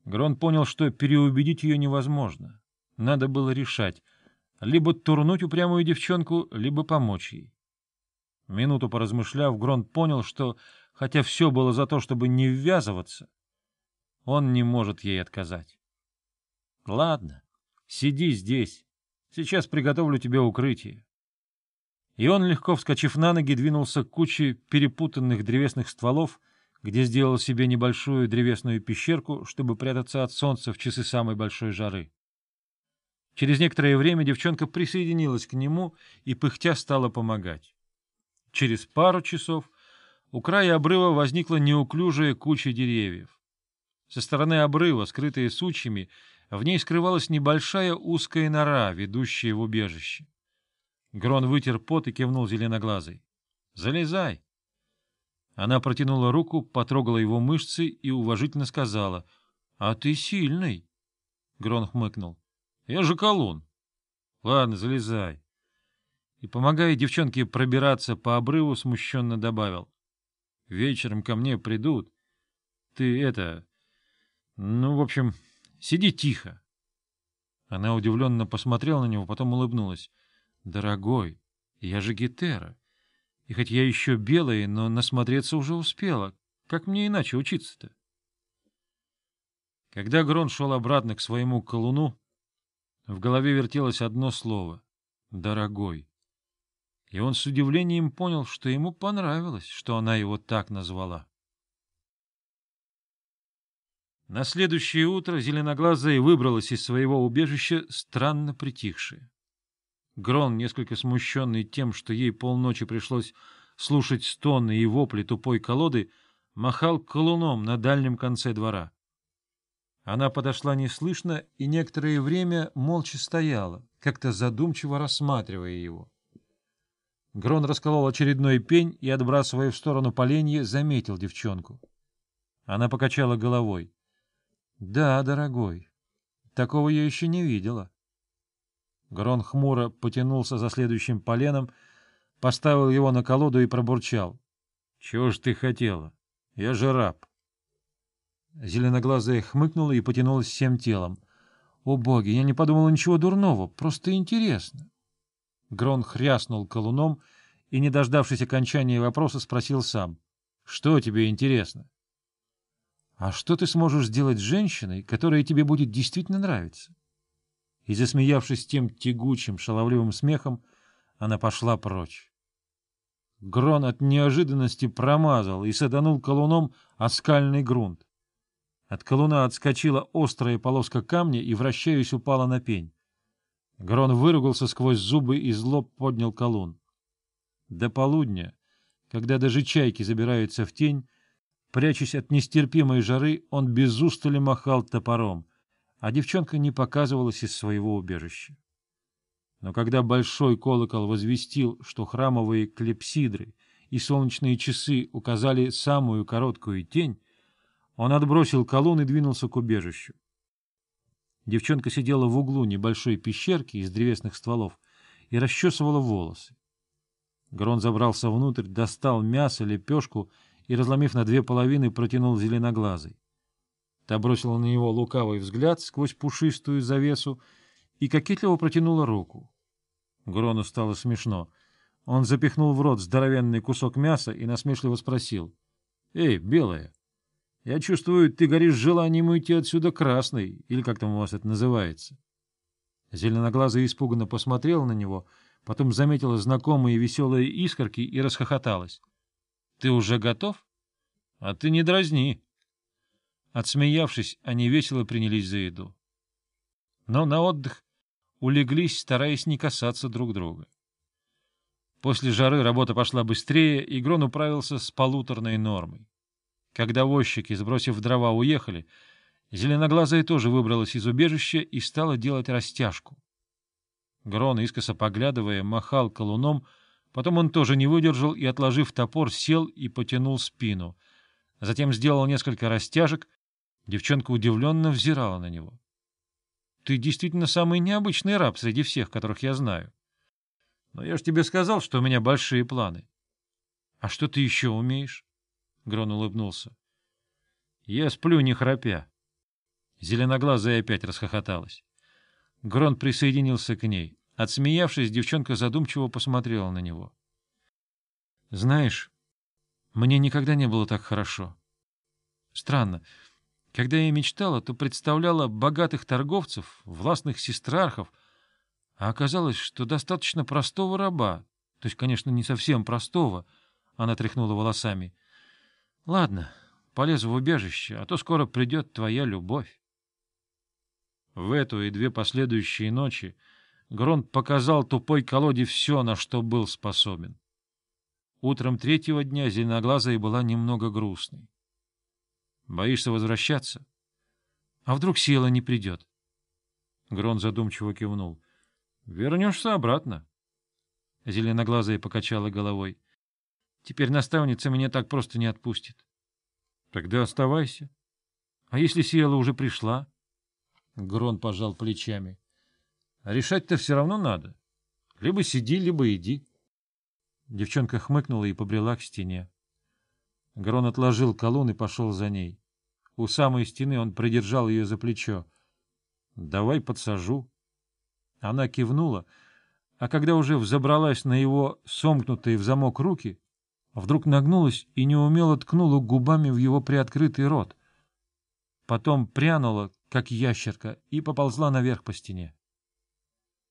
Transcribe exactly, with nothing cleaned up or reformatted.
Грон понял, что переубедить ее невозможно. Надо было решать — либо турнуть упрямую девчонку, либо помочь ей. Минуту поразмышляв, Грон понял, что, хотя все было за то, чтобы не ввязываться, он не может ей отказать. — Ладно, сиди здесь. Сейчас приготовлю тебе укрытие. И он, легко вскочив на ноги, двинулся к куче перепутанных древесных стволов, где сделал себе небольшую древесную пещерку, чтобы прятаться от солнца в часы самой большой жары. Через некоторое время девчонка присоединилась к нему и пыхтя стала помогать. Через пару часов у края обрыва возникла неуклюжая куча деревьев. Со стороны обрыва, скрытая сучьями, в ней скрывалась небольшая узкая нора, ведущая в убежище. Грон вытер пот и кивнул зеленоглазой. — Залезай! Она протянула руку, потрогала его мышцы и уважительно сказала: — А ты сильный! Грон хмыкнул. — Я же колун. — Ладно, залезай. И, помогая девчонке пробираться по обрыву, смущенно добавил: — Вечером ко мне придут. Ты это... Ну, в общем, сиди тихо. Она удивленно посмотрела на него, потом улыбнулась. — Дорогой, я же Гетера. И хоть я еще белая, но насмотреться уже успела. Как мне иначе учиться-то? Когда Грон шел обратно к своему колуну, в голове вертелось одно слово — «дорогой». И он с удивлением понял, что ему понравилось, что она его так назвала. На следующее утро зеленоглазая выбралась из своего убежища, странно притихшая. Грон, несколько смущенный тем, что ей полночи пришлось слушать стоны и вопли тупой колоды, махал колуном на дальнем конце двора. Она подошла неслышно и некоторое время молча стояла, как-то задумчиво рассматривая его. Грон расколол очередной пень и, отбрасывая в сторону поленья, заметил девчонку. Она покачала головой. — Да, дорогой, такого я еще не видела. Грон хмуро потянулся за следующим поленом, поставил его на колоду и пробурчал: — Чего ж ты хотела? Я же раб. Зеленоглазая хмыкнула и потянулась всем телом. — О, боги, я не подумала ничего дурного, просто интересно. Грон хряснул колуном и, не дождавшись окончания вопроса, спросил сам: — Что тебе интересно? — А что ты сможешь сделать с женщиной, которая тебе будет действительно нравиться? И, засмеявшись тем тягучим, шаловливым смехом, она пошла прочь. Грон от неожиданности промазал и саданул колуном о скальный грунт. От колуна отскочила острая полоска камня и, вращаясь, упала на пень. Грон выругался сквозь зубы и зло поднял колун. До полудня, когда даже чайки забираются в тень, прячась от нестерпимой жары, он без устали махал топором, а девчонка не показывалась из своего убежища. Но когда большой колокол возвестил, что храмовые клепсидры и солнечные часы указали самую короткую тень, он отбросил колун и двинулся к убежищу. Девчонка сидела в углу небольшой пещерки из древесных стволов и расчесывала волосы. Грон забрался внутрь, достал мясо, лепешку и, разломив на две половины, протянул зеленоглазой. Та бросила на него лукавый взгляд сквозь пушистую завесу и кокетливо протянула руку. Грону стало смешно. Он запихнул в рот здоровенный кусок мяса и насмешливо спросил: — Эй, белая, я чувствую, ты горишь желанием уйти отсюда красной, или как там у вас это называется. Зеленоглазая испуганно посмотрела на него, потом заметила знакомые веселые искорки и расхохоталась. — Ты уже готов? — А ты не дразни. Отсмеявшись, они весело принялись за еду. Но на отдых улеглись, стараясь не касаться друг друга. После жары работа пошла быстрее, и Грон управился с полуторной нормой. Когда возчики, сбросив дрова, уехали, зеленоглазая тоже выбралась из убежища и стала делать растяжку. Грон, искоса поглядывая, махал колуном, потом он тоже не выдержал и, отложив топор, сел и потянул спину. Затем сделал несколько растяжек. Девчонка удивленно взирала на него. — Ты действительно самый необычный раб среди всех, которых я знаю. Но я же тебе сказал, что у меня большие планы. — А что ты еще умеешь? Грон улыбнулся. — Я сплю, не храпя. Зеленоглазая опять расхохоталась. Грон присоединился к ней. Отсмеявшись, девчонка задумчиво посмотрела на него. — Знаешь, мне никогда не было так хорошо. Странно. Когда я мечтала, то представляла богатых торговцев, властных сестрархов, а оказалось, что достаточно простого раба. То есть, конечно, не совсем простого. Она тряхнула волосами. — Ладно, полезу в убежище, а то скоро придет твоя любовь. В эту и две последующие ночи Грон показал тупой колоде все, на что был способен. Утром третьего дня зеленоглазая была немного грустной. — Боишься возвращаться? — А вдруг сила не придет? Грон задумчиво кивнул. — Вернешься обратно. Зеленоглазая покачала головой. — Теперь наставница меня так просто не отпустит. — Тогда оставайся. — А если сила уже пришла? Грон пожал плечами. — Решать-то все равно надо. Либо сиди, либо иди. Девчонка хмыкнула и побрела к стене. Грон отложил колонн и пошел за ней. У самой стены он придержал ее за плечо. — Давай подсажу. Она кивнула, а когда уже взобралась на его сомкнутые в замок руки, вдруг нагнулась и неумело ткнула губами в его приоткрытый рот. Потом прянула, как ящерка, и поползла наверх по стене.